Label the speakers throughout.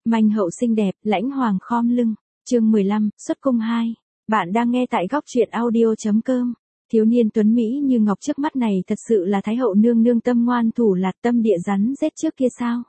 Speaker 1: Manh hậu xinh đẹp, lãnh hoàng khom lưng. Chương 15, xuất cung 2. Bạn đang nghe tại góc truyện audio.com. Thiếu niên tuấn Mỹ như ngọc trước mắt này thật sự là Thái hậu nương nương tâm ngoan thủ lạt tâm địa rắn rết trước kia sao?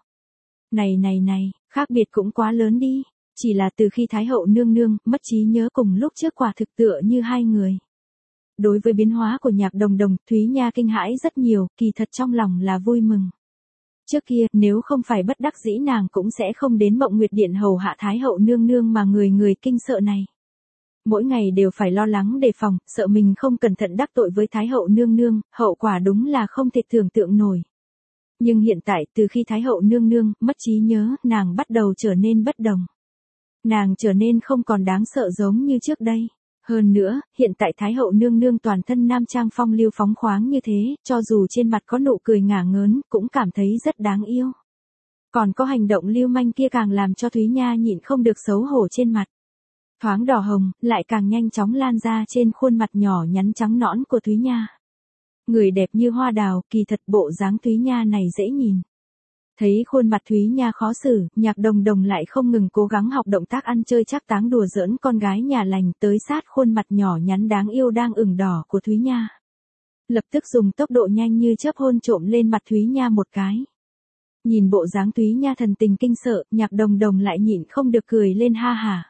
Speaker 1: Này, khác biệt cũng quá lớn đi. Chỉ là từ khi Thái hậu nương nương mất trí nhớ cùng lúc trước quả thực tựa như hai người. Đối với biến hóa của Nhạc Đồng Đồng, Thúy Nha kinh hãi rất nhiều, kỳ thật trong lòng là vui mừng. Trước kia, nếu không phải bất đắc dĩ nàng cũng sẽ không đến Mộng Nguyệt Điện hầu hạ Thái hậu nương nương mà người kinh sợ này. Mỗi ngày đều phải lo lắng đề phòng, sợ mình không cẩn thận đắc tội với Thái hậu nương nương, hậu quả đúng là không thể tưởng tượng nổi. Nhưng hiện tại, từ khi Thái hậu nương nương mất trí nhớ, nàng bắt đầu trở nên bất đồng. Nàng trở nên không còn đáng sợ giống như trước đây. Hơn nữa, hiện tại Thái hậu nương nương toàn thân nam trang phong lưu phóng khoáng như thế, cho dù trên mặt có nụ cười ngả ngớn, cũng cảm thấy rất đáng yêu. Còn có hành động lưu manh kia càng làm cho Thúy Nha nhịn không được xấu hổ trên mặt. Thoáng đỏ hồng, lại càng nhanh chóng lan ra trên khuôn mặt nhỏ nhắn trắng nõn của Thúy Nha. Người đẹp như hoa đào, kỳ thật bộ dáng Thúy Nha này dễ nhìn. Thấy khuôn mặt Thúy Nha khó xử, Nhạc Đồng Đồng lại không ngừng cố gắng học động tác ăn chơi chắc táng đùa giỡn con gái nhà lành tới sát khuôn mặt nhỏ nhắn đáng yêu đang ửng đỏ của Thúy Nha. Lập tức dùng tốc độ nhanh như chớp hôn trộm lên mặt Thúy Nha một cái. Nhìn bộ dáng Thúy Nha thần tình kinh sợ, Nhạc Đồng Đồng lại nhịn không được cười lên ha hả.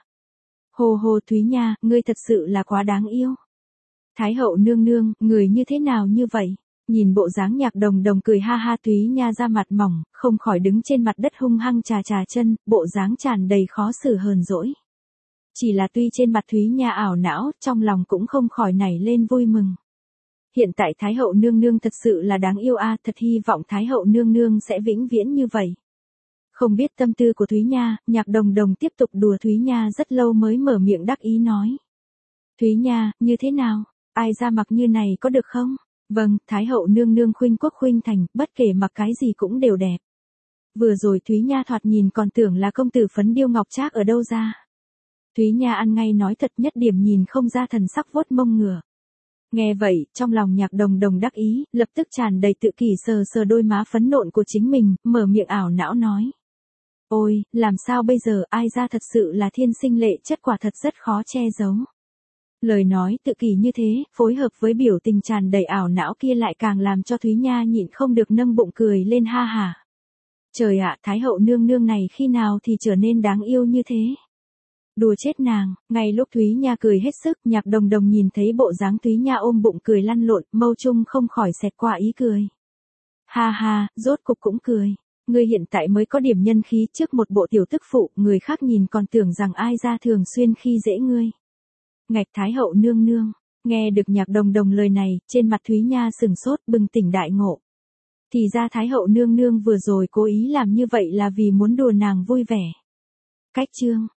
Speaker 1: Hồ Thúy Nha, ngươi thật sự là quá đáng yêu. Thái hậu nương nương, người như thế nào như vậy? Nhìn bộ dáng Nhạc Đồng Đồng cười ha ha, Thúy Nha ra mặt mỏng, không khỏi đứng trên mặt đất hung hăng chà chân, bộ dáng tràn đầy khó xử hờn dỗi. Chỉ là tuy trên mặt Thúy Nha ảo não, trong lòng cũng không khỏi nảy lên vui mừng. Hiện tại Thái hậu nương nương thật sự là đáng yêu a, thật hy vọng Thái hậu nương nương sẽ vĩnh viễn như vậy. Không biết tâm tư của Thúy Nha, Nhạc Đồng Đồng tiếp tục đùa Thúy Nha rất lâu mới mở miệng đắc ý nói. Thúy Nha, như thế nào? Ai ra mặc như này có được không? Vâng, Thái hậu nương nương khuynh quốc khuynh thành, bất kể mặc cái gì cũng đều đẹp. Vừa rồi Thúy Nha thoạt nhìn còn tưởng là công tử phấn điêu ngọc trác ở đâu ra. Thúy Nha ăn ngay nói thật, nhất điểm nhìn không ra thần sắc vuốt mông ngựa. Nghe vậy, trong lòng Nhạc Đồng Đồng đắc ý, lập tức tràn đầy tự kỷ sờ đôi má phấn nộn của chính mình, mở miệng ảo não nói. Ôi, làm sao bây giờ, ai ra thật sự là thiên sinh lệ chất, quả thật rất khó che giấu. Lời nói tự kỷ như thế, phối hợp với biểu tình tràn đầy ảo não kia lại càng làm cho Thúy Nha nhịn không được nâng bụng cười lên ha hả. Trời ạ, Thái hậu nương nương này khi nào thì trở nên đáng yêu như thế? Đùa chết nàng, ngay lúc Thúy Nha cười hết sức, Nhạc Đồng Đồng nhìn thấy bộ dáng Thúy Nha ôm bụng cười lăn lộn, mâu trung không khỏi xẹt qua ý cười. Ha ha, rốt cục cũng cười. Ngươi hiện tại mới có điểm nhân khí trước một bộ tiểu tức phụ, người khác nhìn còn tưởng rằng ai ra thường xuyên khi dễ ngươi. Ngạch Thái hậu nương nương, nghe được Nhạc Đồng Đồng lời này, trên mặt Thúy Nha sừng sốt bừng tỉnh đại ngộ. Thì ra Thái hậu nương nương vừa rồi cố ý làm như vậy là vì muốn đùa nàng vui vẻ. Cách chương,